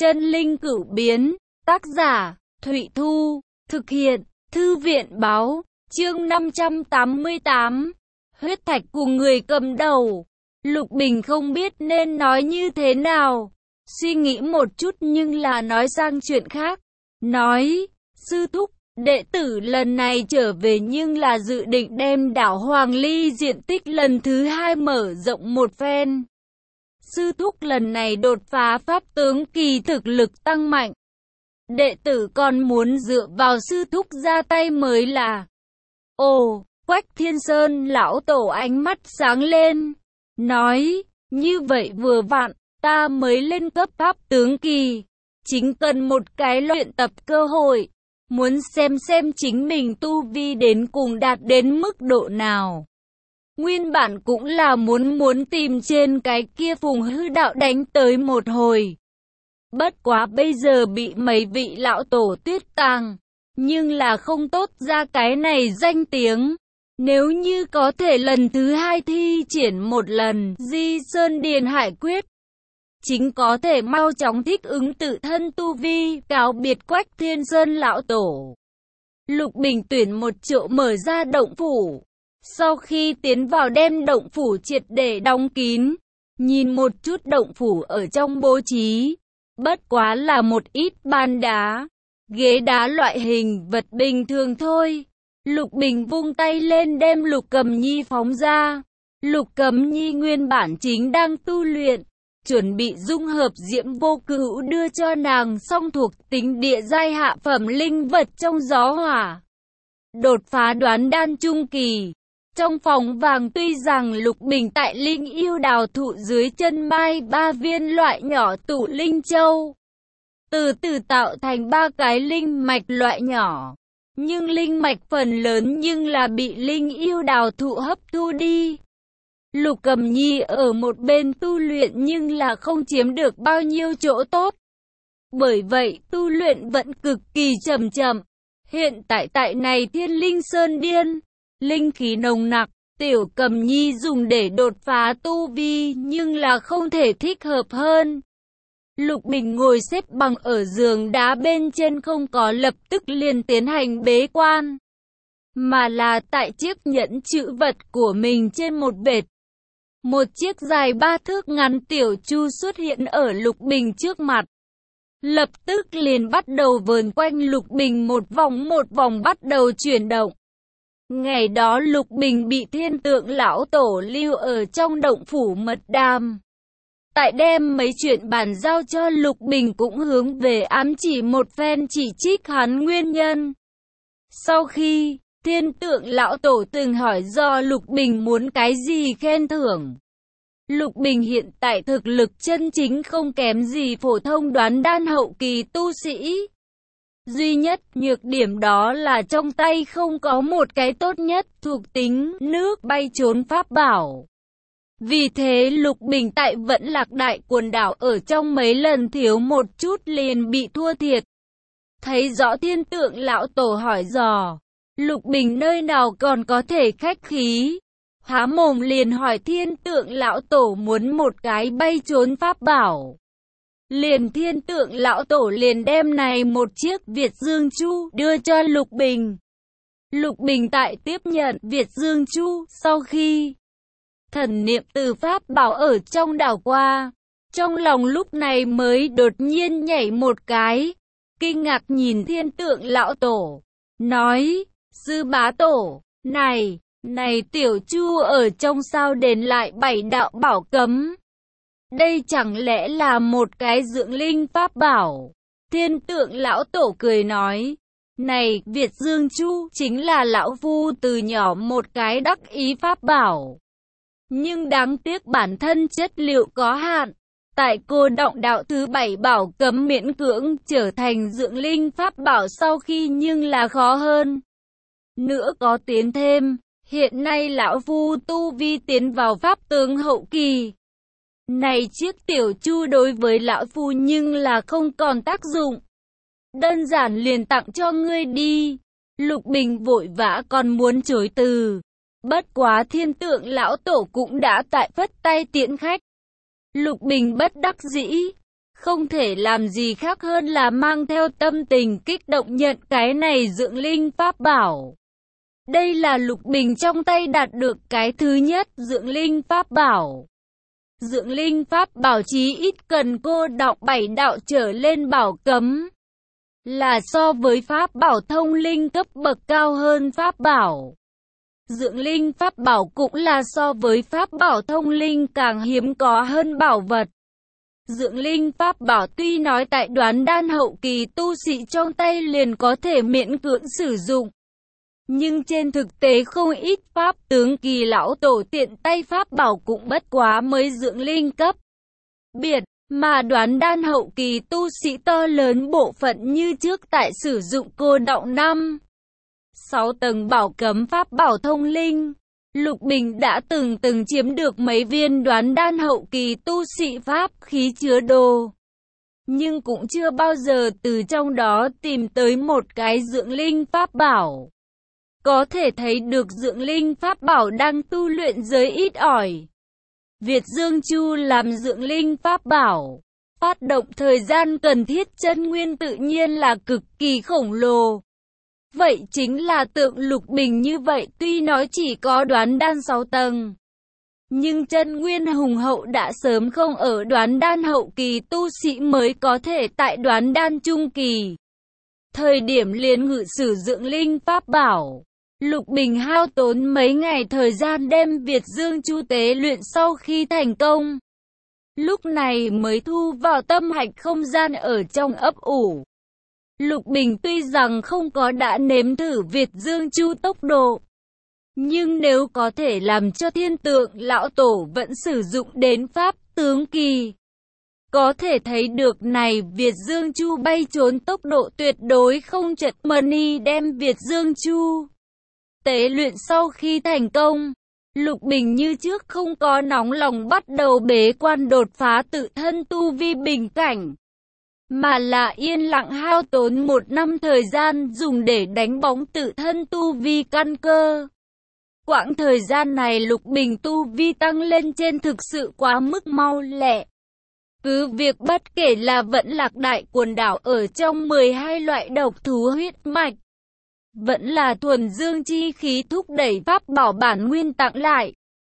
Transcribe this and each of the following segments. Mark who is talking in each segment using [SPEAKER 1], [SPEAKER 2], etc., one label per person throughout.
[SPEAKER 1] Chân linh cửu biến, tác giả, Thụy Thu, thực hiện, Thư viện báo, chương 588, huyết thạch của người cầm đầu. Lục Bình không biết nên nói như thế nào, suy nghĩ một chút nhưng là nói sang chuyện khác. Nói, sư thúc, đệ tử lần này trở về nhưng là dự định đem đảo Hoàng Ly diện tích lần thứ 2 mở rộng một phen. Sư thúc lần này đột phá pháp tướng kỳ, thực lực tăng mạnh. Đệ tử còn muốn dựa vào sư thúc ra tay mới là. Ồ, Quách Thiên Sơn lão tổ ánh mắt sáng lên, nói, như vậy vừa vặn, ta mới lên cấp pháp tướng kỳ, chính cần một cái luyện tập cơ hội, muốn xem chính mình tu vi đến cùng đạt đến mức độ nào. Nguyên bản cũng là muốn tìm trên cái kia Phùng Hư Đạo đánh tới một hồi. Bất quá bây giờ bị mấy vị lão tổ tuyết tàng, nhưng là không tốt ra cái này danh tiếng. Nếu như có thể lần thứ 2 thi triển một lần Di Sơn Điền Hải Quyết, chính có thể mau chóng thích ứng tự thân tu vi, cáo biệt Quách Thiên Sơn lão tổ. Lục Bình tuyển một chỗ mở ra động phủ. Sau khi tiến vào đem động phủ triệt để đóng kín, nhìn một chút động phủ ở trong bố trí, bất quá là một ít bàn đá, ghế đá loại hình vật bình thường thôi. Lục Bình vung tay lên đem Lục Cầm Nhi phóng ra. Lục Cầm Nhi nguyên bản chính đang tu luyện, chuẩn bị dung hợp Diễm Vô Cửu đưa cho nàng song thuộc tính địa giai hạ phẩm linh vật trong gió hỏa. Đột phá đoán đan trung kỳ. Trong phòng vàng tuy rằng Lục Bình tại linh yêu đào thụ dưới chân mai 3 viên loại nhỏ tụ linh châu, từ từ tạo thành 3 cái linh mạch loại nhỏ, nhưng linh mạch phần lớn nhưng là bị linh yêu đào thụ hấp thu đi. Lục Cầm Nhi ở một bên tu luyện nhưng là không chiếm được bao nhiêu chỗ tốt. Bởi vậy tu luyện vẫn cực kỳ chậm chậm. Hiện tại này Thiên Linh Sơn Điên, linh khí nồng nặc, Tiểu Cầm Nhi dùng để đột phá tu vi nhưng là không thể thích hợp hơn. Lục Bình ngồi xếp bằng ở giường đá bên trên, không có lập tức liền tiến hành bế quan, mà là tại chiếc nhẫn chữ vật của mình trên một vệt. Một chiếc dài 3 thước ngắn tiểu chu xuất hiện ở Lục Bình trước mặt. Lập tức liền bắt đầu vờn quanh Lục Bình một vòng bắt đầu chuyển động. Ngày đó Lục Bình bị Thiên Tượng lão tổ lưu ở trong động phủ mật đàm. Tại đem mấy chuyện bàn giao cho Lục Bình cũng hướng về ám chỉ một phen chỉ trích hắn nguyên nhân. Sau khi Thiên Tượng lão tổ từng hỏi do Lục Bình muốn cái gì khen thưởng. Lục Bình hiện tại thực lực chân chính không kém gì phổ thông đoán đan hậu kỳ tu sĩ. Duy nhất nhược điểm đó là trong tay không có một cái tốt nhất thuộc tính nước bay trốn pháp bảo. Vì thế Lục Bình tại Vẫn Lạc Đại quần đảo ở trong mấy lần thiếu một chút liền bị thua thiệt. Thấy rõ Thiên Tượng lão tổ hỏi dò, Lục Bình nơi nào còn có thể khách khí, há mồm liền hỏi Thiên Tượng lão tổ muốn một cái bay trốn pháp bảo. Liền Thiên Tượng lão tổ liền đem này một chiếc Việt Dương Chu đưa cho Lục Bình. Lục Bình tại tiếp nhận Việt Dương Chu sau khi thần niệm từ pháp bảo ở trong đảo qua, trong lòng lúc này mới đột nhiên nhảy một cái, kinh ngạc nhìn Thiên Tượng lão tổ, nói, sư bá tổ, này tiểu chu ở trong sao đền lại 7 đạo bảo cấm. Đây chẳng lẽ là một cái dưỡng linh pháp bảo? Thiên Tượng lão tổ cười nói, này Việt Dương Chu chính là lão phu từ nhỏ một cái đắc ý pháp bảo. Nhưng đáng tiếc bản thân chất liệu có hạn. Tại Cô Động đạo thứ 7 bảo cấm miễn cưỡng trở thành dưỡng linh pháp bảo sau khi nhưng là khó hơn nữa có tiến thêm. Hiện nay lão phu tu vi tiến vào pháp tướng hậu kỳ. Này chiếc tiểu chu đối với lão phu nhưng là không còn tác dụng. Đơn giản liền tặng cho ngươi đi. Lục Bình vội vã còn muốn chối từ. Bất quá Thiên Tượng lão tổ cũng đã tại phất tay tiễn khách. Lục Bình bất đắc dĩ, không thể làm gì khác hơn là mang theo tâm tình kích động nhận cái này dưỡng linh pháp bảo. Đây là Lục Bình trong tay đạt được cái thứ nhất dưỡng linh pháp bảo. Dưỡng linh pháp bảo chí ít cần cô đọc 7 đạo trở lên bảo cấm, là so với pháp bảo thông linh cấp bậc cao hơn pháp bảo. Dưỡng linh pháp bảo cũng là so với pháp bảo thông linh càng hiếm có hơn bảo vật. Dưỡng linh pháp bảo tuy nói tại Đoán Đan hậu kỳ tu sĩ trong tay liền có thể miễn cưỡng sử dụng, nhưng trên thực tế không ít pháp tướng kỳ lão tổ tiện tay pháp bảo cũng bất quá mới dưỡng linh cấp biệt, mà Đoán Đan hậu kỳ tu sĩ to lớn bộ phận như trước tại sử dụng cô đọng 5-6 tầng bảo cấm pháp bảo thông linh. Lục Bình đã từng chiếm được mấy viên Đoán Đan hậu kỳ tu sĩ pháp khí chứa đồ, nhưng cũng chưa bao giờ từ trong đó tìm tới một cái dưỡng linh pháp bảo. Có thể thấy được dưỡng linh pháp bảo đang tu luyện giới ít ỏi. Việt Dương Chu làm dưỡng linh pháp bảo, phát động thời gian cần thiết chân nguyên tự nhiên là cực kỳ khổng lồ. Vậy chính là tượng Lục Bình như vậy tuy nói chỉ có Đoán Đan 6 tầng, nhưng chân nguyên hùng hậu đã sớm không ở Đoán Đan hậu kỳ tu sĩ mới có thể tại Đoán Đan trung kỳ. Thời điểm liền ngự sử dưỡng linh pháp bảo, Lục Bình hao tốn mấy ngày thời gian đem Việt Dương Chu tế luyện sau khi thành công. Lúc này mới thu vào tâm hạch không gian ở trong ấp ủ. Lục Bình tuy rằng không có đã nếm thử Việt Dương Chu tốc độ, nhưng nếu có thể làm cho Thiên Tượng lão tổ vẫn sử dụng đến pháp tướng kỳ, có thể thấy được này Việt Dương Chu bay trốn tốc độ tuyệt đối không chật mani đem Việt Dương Chu tế luyện sau khi thành công. Lục Bình như trước không có nóng lòng bắt đầu bế quan đột phá tự thân tu vi bình cảnh, mà là yên lặng hao tốn 1 năm thời gian dùng để đánh bóng tự thân tu vi căn cơ. Quãng thời gian này Lục Bình tu vi tăng lên trên thực sự quá mức mau lẹ. Cứ việc bất kể là Vẫn Lạc Đại quần đảo ở trong 12 loại độc thú huyết mạch, vẫn là thuần dương chi khí thúc đẩy pháp bảo bản nguyên tặng lại,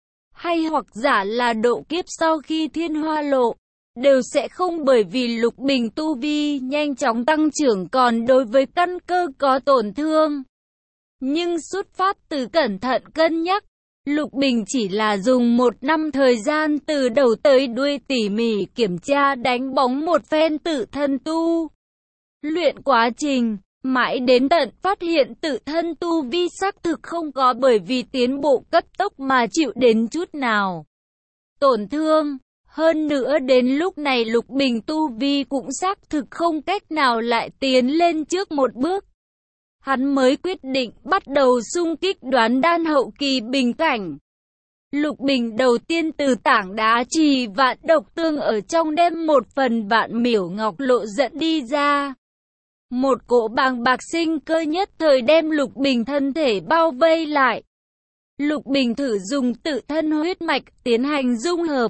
[SPEAKER 1] hay hoặc giả là độ kiếp sau khi thiên hoa lộ, đều sẽ không bởi vì Lục Bình tu vi nhanh chóng tăng trưởng còn đối với căn cơ có tổn thương. Nhưng xuất phát từ cẩn thận cân nhắc, Lục Bình chỉ là dùng 1 năm thời gian từ đầu tới đuôi tỉ mỉ kiểm tra đánh bóng một phen tự thân tu luyện quá trình, mãi đến tận phát hiện tự thân tu vi xác thực không có bởi vì tiến bộ cấp tốc mà chịu đến chút nào tổn thương. Hơn nữa đến lúc này Lục Bình tu vi cũng xác thực không cách nào lại tiến lên trước một bước. Hắn mới quyết định bắt đầu xung kích Đoán Đan hậu kỳ bình cảnh. Lục Bình đầu tiên từ tảng đá trì vạn độc tương ở trong đem 1 phần vạn miểu ngọc lộ dẫn đi ra. Một cỗ bàng bạc sinh cơ nhất thời đem Lục Bình thân thể bao vây lại. Lục Bình thử dùng tự thân huyết mạch tiến hành dung hợp.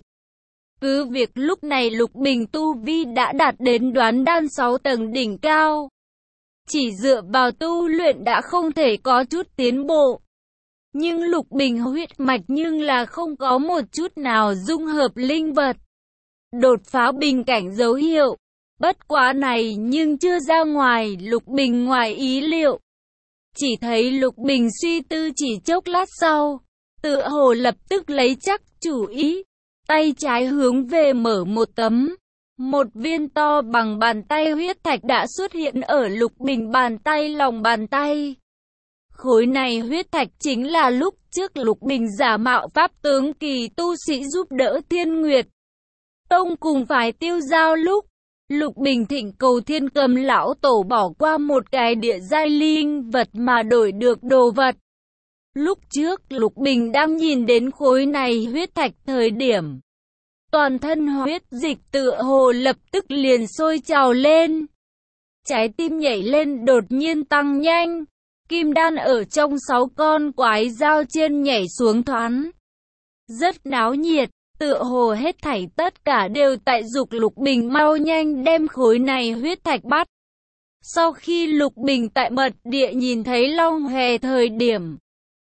[SPEAKER 1] Cứ việc lúc này Lục Bình tu vi đã đạt đến Đoán Đan 6 tầng đỉnh cao, chỉ dựa vào tu luyện đã không thể có chút tiến bộ. Nhưng Lục Bình huyết mạch nhưng là không có một chút nào dung hợp linh vật, đột phá bình cảnh dấu hiệu. Bất quá này nhưng chưa ra ngoài Lục Bình ngoài ý liệu. Chỉ thấy Lục Bình suy tư chỉ chốc lát sau, tựa hồ lập tức lấy chắc chủ ý. Tay trái hướng về mở một viên to bằng bàn tay huyết thạch đã xuất hiện ở Lục Bình bàn tay lòng bàn tay. Khối này huyết thạch chính là lúc trước Lục Bình giả mạo pháp tướng kỳ tu sĩ giúp đỡ Thiên Nguyệt Tông cùng phải tiêu giao lúc Lục Bình thỉnh cầu Thiên Cầm lão tổ bỏ qua một cái địa giai linh vật mà đổi được đồ vật. Lúc trước Lục Bình đang nhìn đến khối này huyết thạch thời điểm, toàn thân huyết dịch tựa hồ lập tức liền sôi trào lên. Trái tim nhảy lên đột nhiên tăng nhanh, kim đan ở trong 6 con quái dao trên nhảy xuống thoáng. Rất náo nhiệt, tựa hồ hết thảy tất cả đều tại dục Lục Bình mau nhanh đem khối này huyết thạch bắt. Sau khi Lục Bình tại mật địa nhìn thấy Long Hề thời điểm,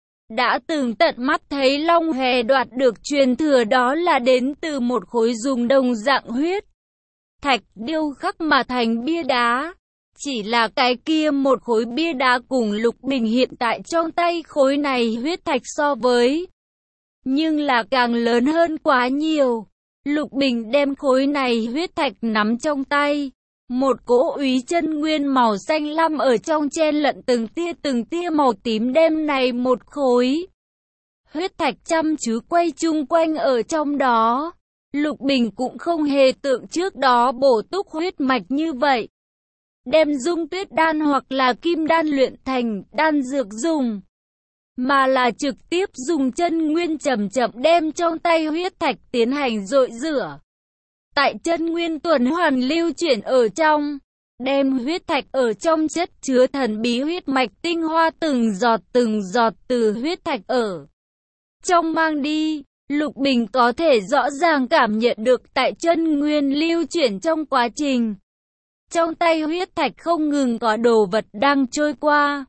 [SPEAKER 1] đã từng tận mắt thấy Long Hề đoạt được truyền thừa, đó là đến từ một khối dùng đồng dạng huyết thạch điêu khắc mà thành bia đá. Chỉ là cái kia một khối bia đá cùng Lục Bình hiện tại trong tay khối này huyết thạch so với, nhưng là càng lớn hơn quá nhiều. Lục Bình đem khối này huyết thạch nắm trong tay. Một cỗ úy chân nguyên màu xanh lam ở trong chen lẫn từng tia màu tím, đem này một khối huyết thạch chăm chú quay chung quanh ở trong đó. Lục Bình cũng không hề tượng trước đó bổ túc huyết mạch như vậy, đem dung tuyết đan hoặc là kim đan luyện thành đan dược dùng, mà là trực tiếp dùng chân nguyên chậm chậm đem trong tay huyết thạch tiến hành dội rửa. Tại chân nguyên tuần hoàn lưu chuyển ở trong, đem huyết thạch ở trong chất chứa thần bí huyết mạch tinh hoa từng giọt từ huyết thạch ở trong mang đi. Lục Bình có thể rõ ràng cảm nhận được tại chân nguyên lưu chuyển trong quá trình, trong tay huyết thạch không ngừng có đồ vật đang trôi qua.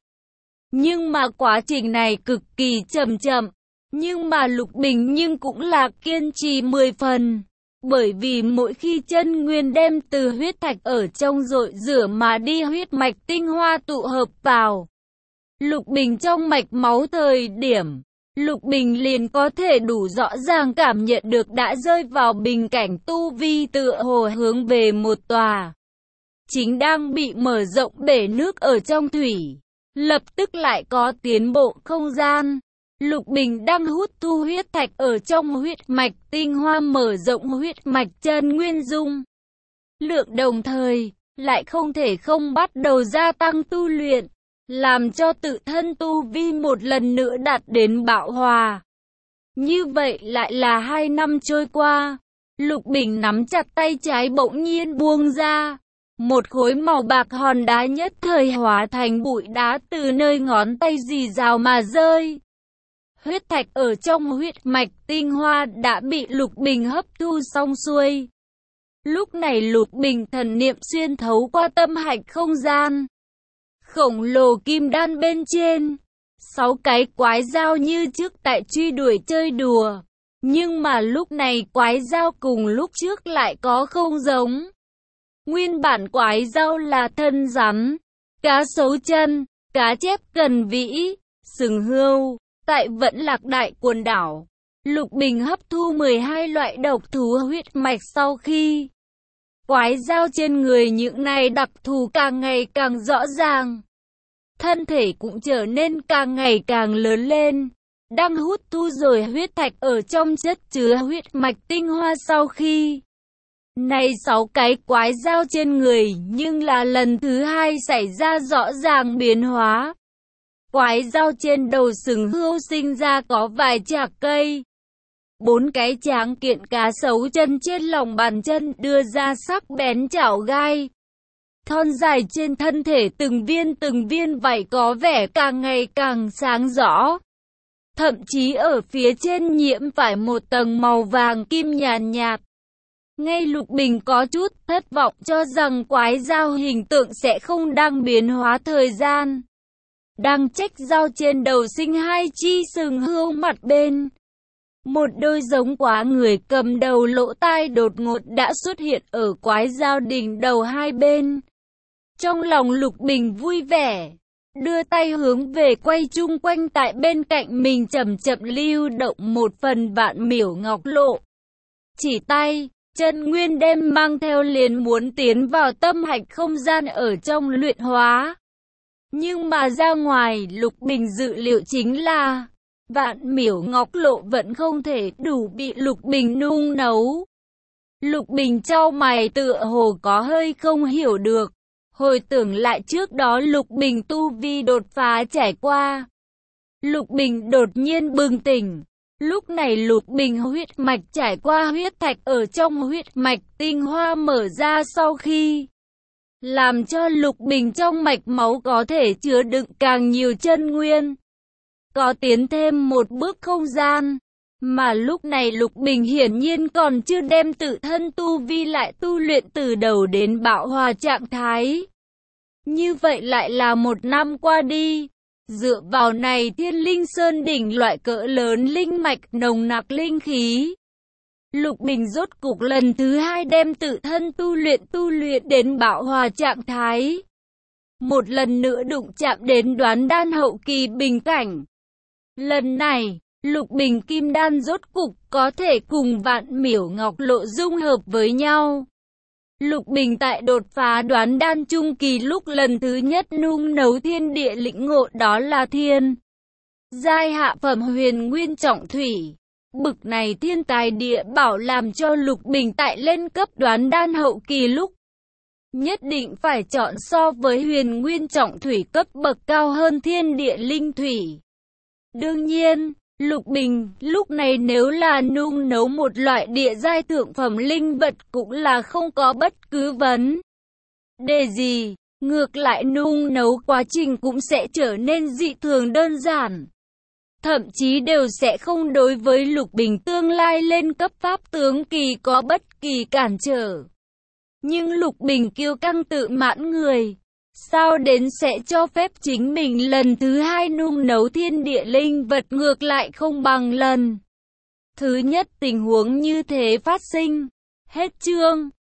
[SPEAKER 1] Nhưng mà quá trình này cực kỳ chậm chậm, nhưng mà Lục Bình nhưng cũng là kiên trì 10 phần. Bởi vì mỗi khi chân nguyên đem từ huyết thạch ở trong dội rửa mà đi huyết mạch tinh hoa tụ hợp vào Lục Bình trong mạch máu thời điểm, Lục Bình liền có thể đủ rõ ràng cảm nhận được đã rơi vào bình cảnh tu vi tựa hồ hướng về một tòa chính đang bị mở rộng bể nước ở trong thủy, lập tức lại có tiến bộ không gian. Lục Bình đang hút thu huyết thạch ở trong huyết mạch tinh hoa, mở rộng huyết mạch chân nguyên dung lượng, đồng thời lại không thể không bắt đầu gia tăng tu luyện, làm cho tự thân tu vi một lần nữa đạt đến bạo hòa. Như vậy lại là 2 năm trôi qua, Lục Bình nắm chặt tay trái bỗng nhiên buông ra. Một khối màu bạc hòn đá nhất thời hóa thành bụi đá từ nơi ngón tay rì rào mà rơi. Huyết thạch ở trong huyết mạch tinh hoa đã bị Lục Bình hấp thu xong xuôi. Lúc này Lục Bình thần niệm xuyên thấu qua tâm hạch không gian khổng lồ kim đan bên trên, 6 cái quái dao như trước tại truy đuổi chơi đùa. Nhưng mà lúc này quái dao cùng lúc trước lại có không giống. Nguyên bản quái dao là thân rắn, cá sấu chân, cá chép cần vĩ, sừng hươu. Tại Vẫn Lạc Đại quần đảo, Lục Bình hấp thu 12 loại độc thú huyết mạch sau khi quái dao trên người những này đặc thù càng ngày càng rõ ràng. Thân thể cũng trở nên càng ngày càng lớn lên. Đang hút thu rồi huyết thạch ở trong chất chứa huyết mạch tinh hoa sau khi này 6 cái quái dao trên người, nhưng là lần thứ 2 xảy ra rõ ràng biến hóa. Quái dao trên đầu sừng hươu sinh ra có vài chạc cây. 4 cái tráng kiện cá sấu chân trên lòng bàn chân đưa ra sắc bén chảo gai. Thon dài trên thân thể từng viên vảy có vẻ càng ngày càng sáng rõ. Thậm chí ở phía trên nhiễm phải một tầng màu vàng kim nhàn nhạt. Ngay Lục Bình có chút thất vọng cho rằng quái dao hình tượng sẽ không đang biến hóa thời gian. Đang trách dao trên đầu sinh 2 chi sừng hươu mặt bên. Một đôi giống quá người cầm đầu lỗ tai đột ngột đã xuất hiện ở quái dao đỉnh đầu hai bên. Trong lòng Lục Bình vui vẻ, đưa tay hướng về quay chung quanh tại bên cạnh mình chậm chậm lưu động một phần vạn miểu ngọc lộ. Chỉ tay, chân nguyên đem mang theo liền muốn tiến vào tâm hạch không gian ở trong luyện hóa. Nhưng mà ra ngoài Lục Bình dự liệu chính là vạn miểu ngọc lộ vẫn không thể đủ bị Lục Bình nung nấu. Lục Bình chau mày tựa hồ có hơi không hiểu được. Hồi tưởng lại trước đó Lục Bình tu vi đột phá trải qua. Lục Bình đột nhiên bừng tỉnh. Lúc này Lục Bình huyết mạch trải qua huyết thạch ở trong huyết mạch tinh hoa mở ra sau khi làm cho Lục Bình trong mạch máu có thể chứa đựng càng nhiều chân nguyên. Có tiến thêm một bước không gian. Mà lúc này Lục Bình hiển nhiên còn chưa đem tự thân tu vi lại tu luyện từ đầu đến bão hòa trạng thái. Như vậy lại là 1 năm qua đi. Dựa vào này Thiên Linh Sơn đỉnh loại cỡ lớn linh mạch nồng nặc linh khí. Lục Bình rốt cục lần thứ 2 đem tự thân tu luyện đến bão hòa trạng thái. Một lần nữa đụng chạm đến đoán đan hậu kỳ bình cảnh. Lần này, Lục Bình kim đan rốt cục có thể cùng Vạn Miểu Ngọc Lộ dung hợp với nhau. Lục Bình tại đột phá đoán đan trung kỳ lúc lần thứ nhất nung nấu thiên địa lĩnh ngộ đó là thiên giai hạ phẩm huyền nguyên trọng thủy. Bực này thiên tài địa bảo làm cho Lục Bình tại lên cấp đoán đan hậu kỳ lúc nhất định phải chọn so với huyền nguyên trọng thủy cấp bậc cao hơn thiên địa linh thủy. Đương nhiên, Lục Bình lúc này nếu là nung nấu một loại địa giai thượng phẩm linh vật cũng là không có bất cứ vấn đề gì. Ngược lại nung nấu quá trình cũng sẽ trở nên dị thường đơn giản. Thậm chí đều sẽ không đối với Lục Bình tương lai lên cấp pháp tướng kỳ có bất kỳ cản trở. Nhưng Lục Bình kiêu căng tự mãn người, sao đến sẽ cho phép chính mình lần thứ 2 nung nấu thiên địa linh vật ngược lại không bằng lần thứ nhất tình huống như thế phát sinh. Hết chương.